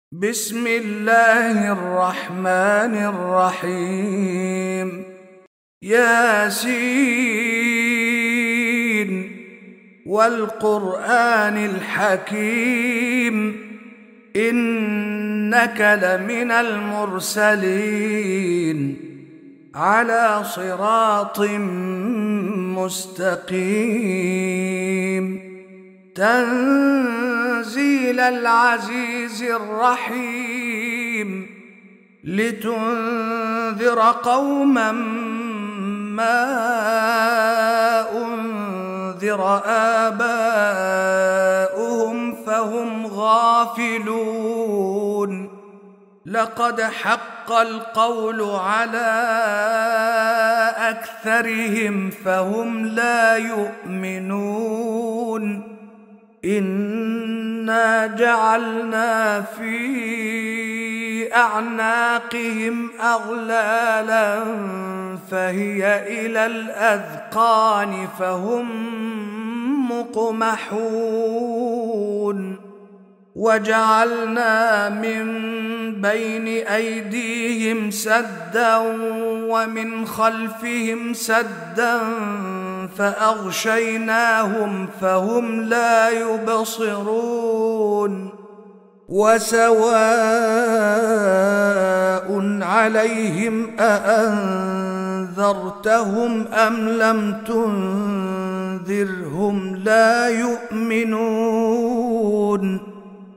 بسم الله الرحمن الرحيم. ياسين والقرآن الحكيم إنك لمن المرسلين على صراط مستقيم تنزيل العزيز الرحيم لتنذر قوما ما أنذر آباؤهم فهم غافلون لقد حق القول على أكثرهم فهم لا يؤمنون إنا جعلنا في أعناقهم أغلالا فهي إلى الأذقان فهم مقمحون وجعلنا من بين أيديهم سدا ومن خلفهم سدا فأغشيناهم فهم لا يبصرون وسواء عليهم أأنذرتهم أم لم تنذرهم لا يؤمنون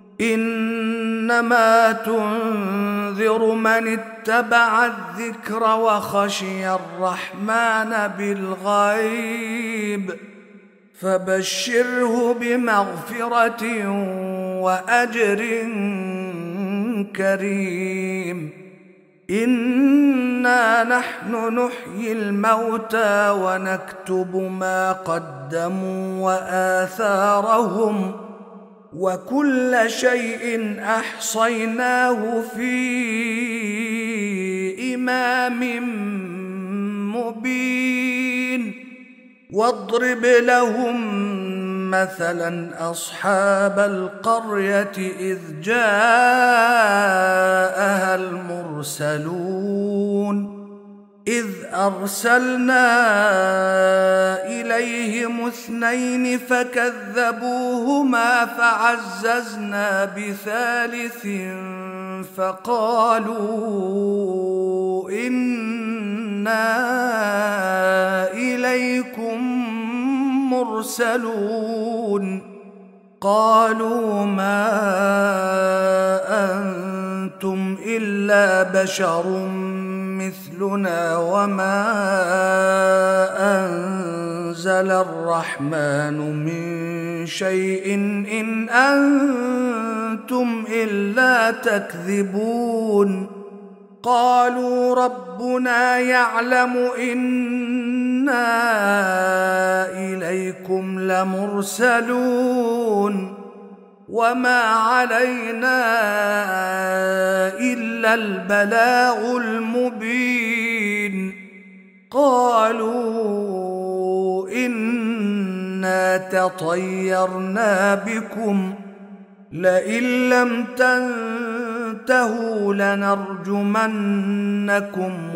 إنما تنذر من اتبع الذكر وخشي الرحمن بالغيب فبشره بمغفرة وأجر كريم. إنا نحن نحيي الموتى ونكتب ما قدموا وآثارهم وكل شيء أحصيناه في إمام مبين واضرب لهم مثلا أصحاب القرية إذ جاءها المرسلون إذ أرسلنا إليهم 2 فكذبوهما فعززنا بثالث فقالوا إنا إليكم مرسلون قالوا ما أنتم إلا بشر مثلنا وما أنزل الرحمن من شيء إن أنتم إلا تكذبون قالوا ربنا يعلم إنا إليكم لمرسلون وما علينا إلا البلاغ المبين قالوا إنا تطيرنا بكم لئن لم تنتهوا لنرجمنكم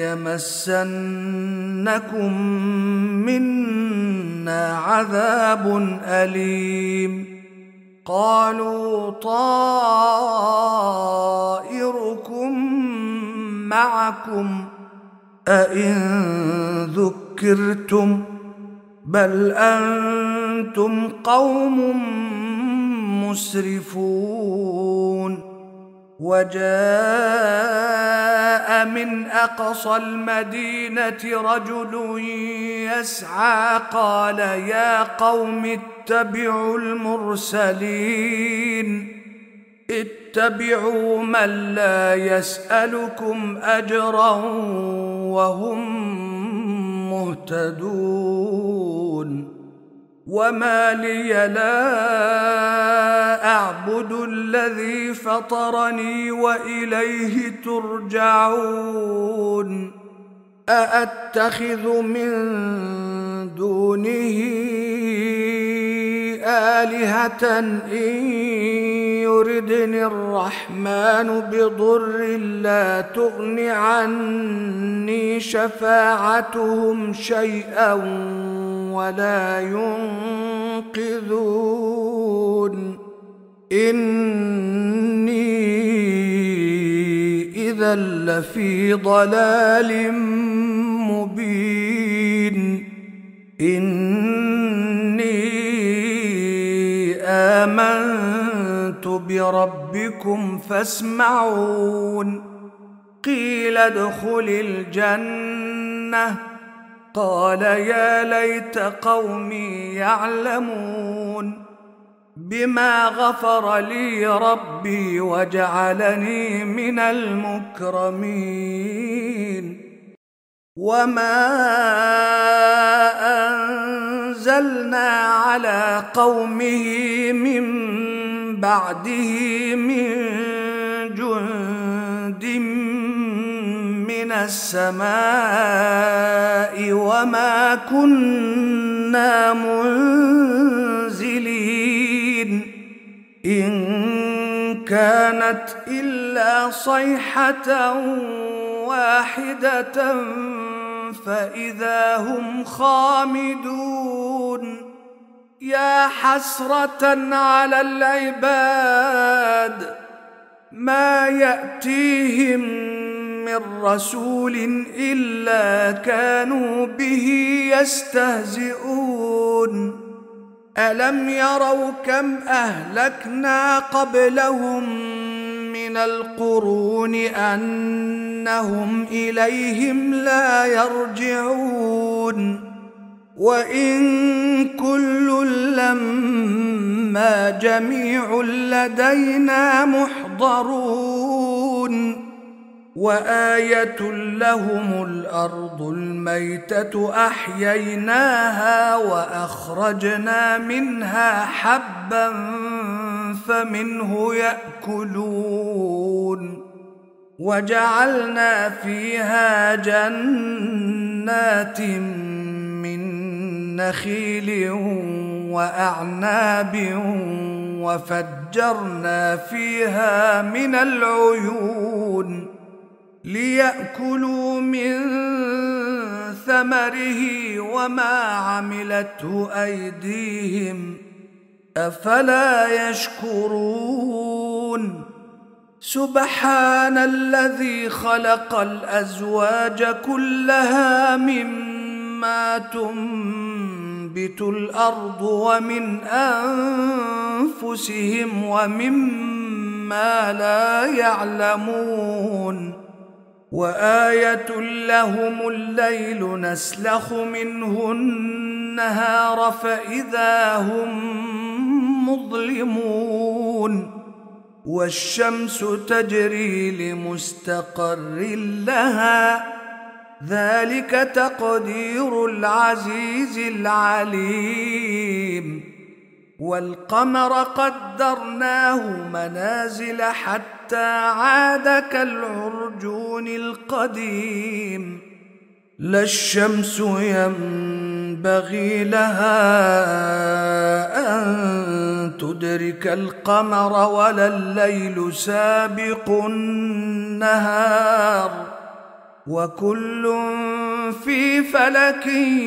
وليمسنكم منا عذاب أليم قالوا طائركم معكم أئن ذكرتم بل أنتم قوم مسرفون وجاء من أقصى المدينة رجل يسعى قال يا قوم اتبعوا المرسلين اتبعوا من لا يسألكم أجرا وهم مهتدون وما لي لا أعبد الذي فطرني وإليه ترجعون أأتخذ من دونه آلهة إن يردني الرحمن بضر لا تغن عني شفاعتهم شيئا ولا ينقذون إني إذا لفي ضلال مبين إني آمنت بربكم فاسمعون قيل ادخل الجنة قال يا ليت قومي يعلمون بما غفر لي ربي وجعلني من المكرمين وما أنزلنا على قومه من بعده من جند من السماء وما كنا منزلين إن كانت إلا صيحة واحدة فإذا هم خامدون يا حسرة على العباد ما يأتيهم من رسول إلا كانوا به يستهزئون ألم يروا كم أهلكنا قبلهم من القرون أنهم إليهم لا يرجعون وإن كل لما جميع لدينا محضرون وآية لهم الأرض الميتة أحييناها وأخرجنا منها حبا فمنه يأكلون وجعلنا فيها جنات من نخيل وأعناب وفجرنا فيها من العيون ليأكلوا من ثمره وما عملته أيديهم أفلا يشكرون سبحان الذي خلق الأزواج كلها مما تنبت الأرض ومن أنفسهم ومما لا يعلمون وآية لهم الليل نسلخ منه النهار فإذا هم مظلمون والشمس تجري لمستقر لها ذلك تقدير العزيز العليم والقمر قدرناه منازل حتى عاد كالعرجون القديم لا الشمس ينبغي لها أن تدرك القمر ولا الليل سابق النهار وكل في فلك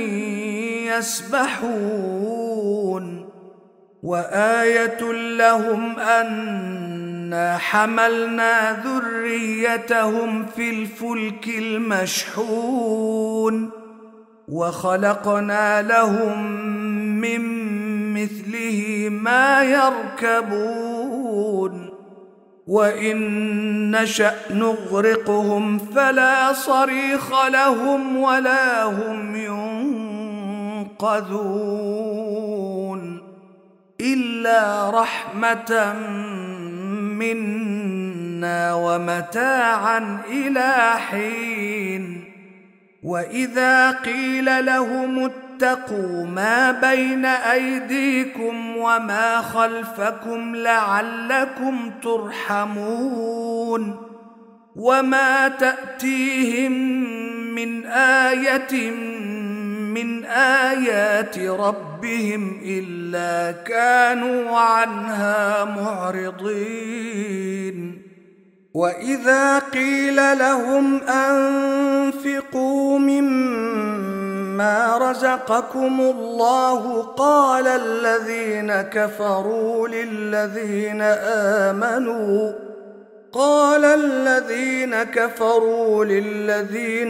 يسبحون وآية لهم أنا حملنا ذريتهم في الفلك المشحون وخلقنا لهم من مثله ما يركبون وإن نشأ نغرقهم فلا صريخ لهم ولا هم ينقذون إلا رحمة منا ومتاعا إلى حين وإذا قيل لهم اتقوا ما بين أيديكم وما خلفكم لعلكم ترحمون وما تأتيهم من آية من آيات ربهم إلا كانوا عنها معرضين وإذا قيل لهم أنفقوا مما رزقكم الله قال الذين كفروا للذين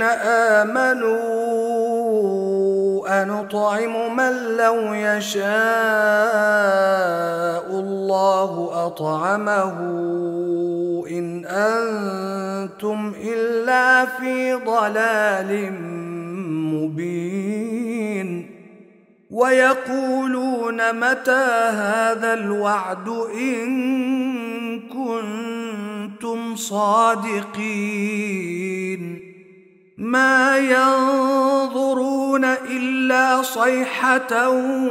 آمنوا أنطعم من لو يشاء الله أطعمه إن أنتم إلا في ضلال مبين ويقولون متى هذا الوعد إن كنتم صادقين ما ينظرون إلا صيحة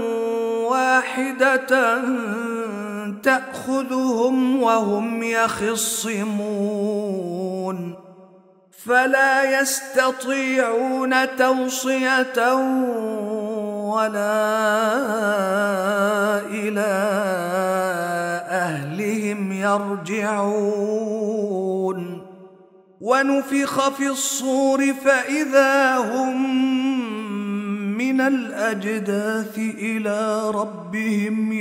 واحدة تأخذهم وهم يخصمون فلا يستطيعون توصية ولا إلى أهلهم يرجعون ونفخ في الصور فإذا هم من الأجداث إلى ربهم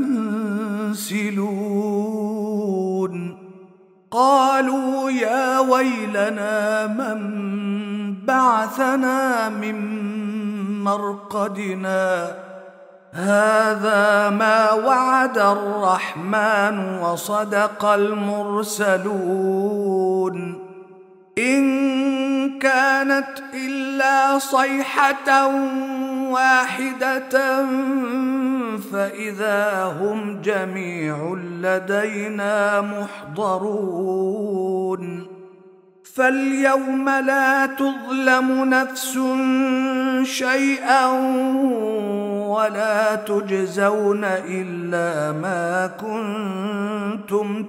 ينسلون قالوا يا ويلنا من بعثنا من مرقدنا هذا ما وعد الرحمن وصدق المرسلون إن كانت إلا صيحة واحدة فإذا هم جميع لدينا محضرون فاليوم لا تظلم نفس شيئا ولا تجزون إلا ما كنتم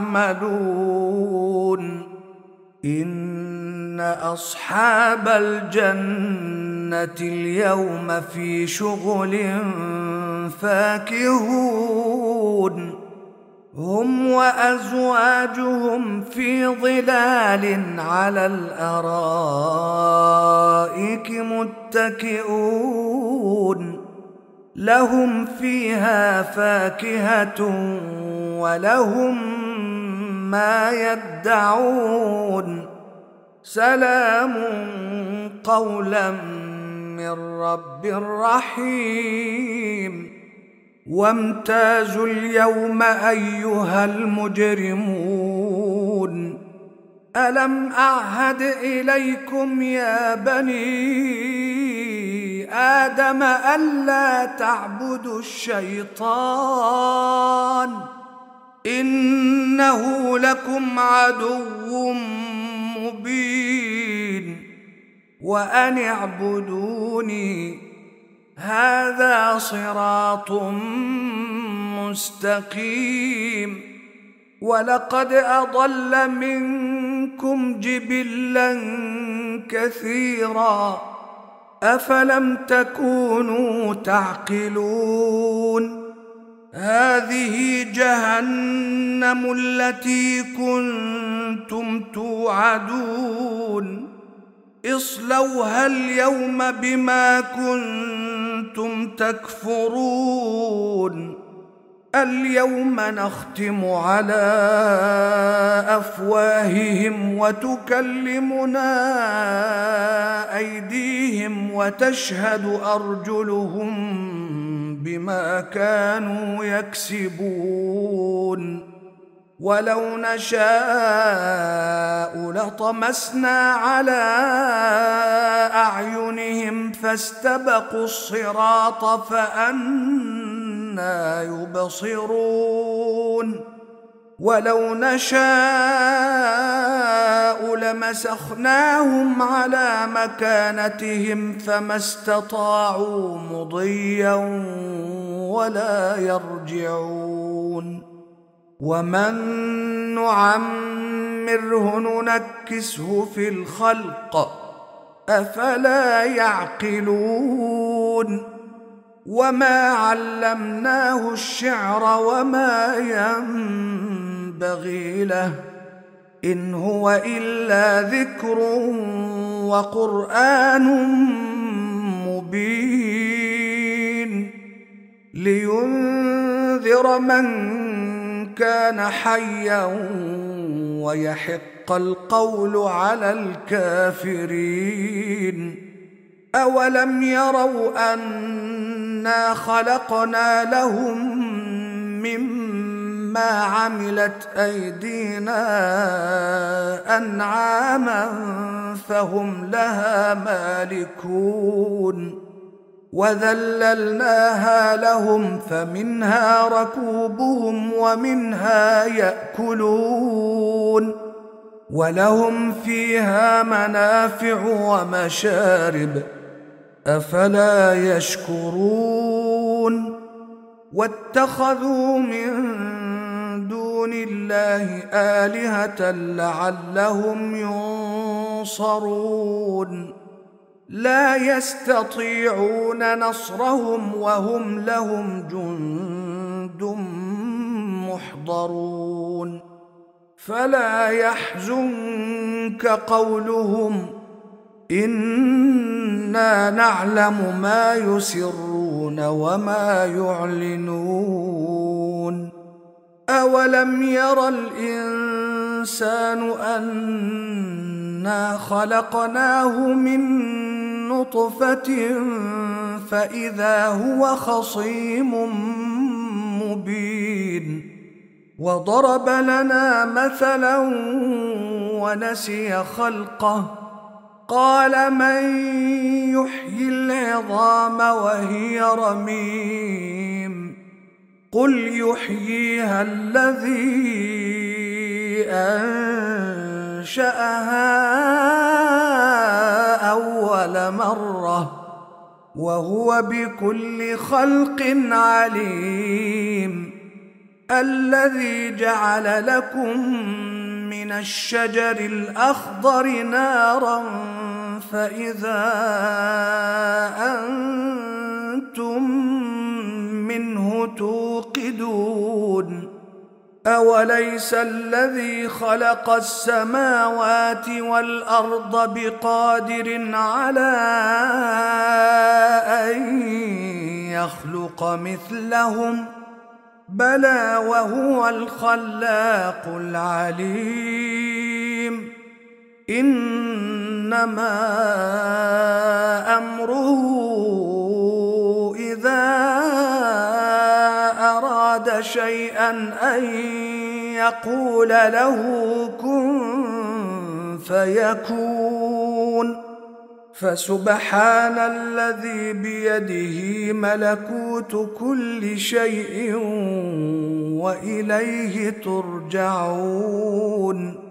تعملون إن أصحاب الجنة اليوم في شغل فاكهون هم وأزواجهم في ظلال على الأرائك متكئون لهم فيها فاكهة ولهم ما يدعون سلام قولا من رب رحيم وامتازوا اليوم أيها المجرمون ألم أعهد إليكم يا بني آدم ألا تعبدوا الشيطان إنه لكم عدو مبين وأن اعبدوني هذا صراط مستقيم ولقد أضل منكم جبلا كثيرا أفلم تكونوا تعقلون هذه جهنم التي كنتم توعدون اصلوها اليوم بما كنتم تكفرون اليوم نختم على أفواههم وتكلمنا أيديهم وتشهد أرجلهم بما كانوا يكسبون ولو نشاء لطمسنا على أعينهم فاستبقوا الصراط فأنى يبصرون ولو نشاء لمسخناهم على مكانتهم فما استطاعوا مضيا ولا يرجعون ومن نعمره ننكسه في الخلق أفلا يعقلون وما علمناه الشعر وما ينبغي له إن هو إلا ذكر وقرآن مبين لينذر من كان حيا ويحق القول على الكافرين أولم يروا أنا خلقنا لهم مما عملت أيدينا أنعاما فهم لها مالكون وذللناها لهم فمنها ركوبهم ومنها يأكلون ولهم فيها منافع ومشارب أفلا يشكرون واتخذوا من دون الله آلهة لعلهم ينصرون لا يستطيعون نصرهم وهم لهم جند محضرون فلا يحزنك قولهم إنا نعلم ما يسرون وما يعلنون أولم ير الإنسان أنا خلقناه من نطفة فإذا هو خصيم مبين وضرب لنا مثلا ونسي خلقه قال من يحيي العظام وهي رميم قل يحييها الذي أنشأها أول مرة وهو بكل خلق عليم الذي جعل لكم من الشجر الأخضر نارا فإذا أنتم منه توقدون أوليس الذي خلق السماوات والأرض بقادر على أن يخلق مثلهم بلى وهو الخلاق العليم إنما أمره إذا أراد شيئا أن يقول له كن فيكون فسبحان الذي بيده ملكوت كل شيء وإليه ترجعون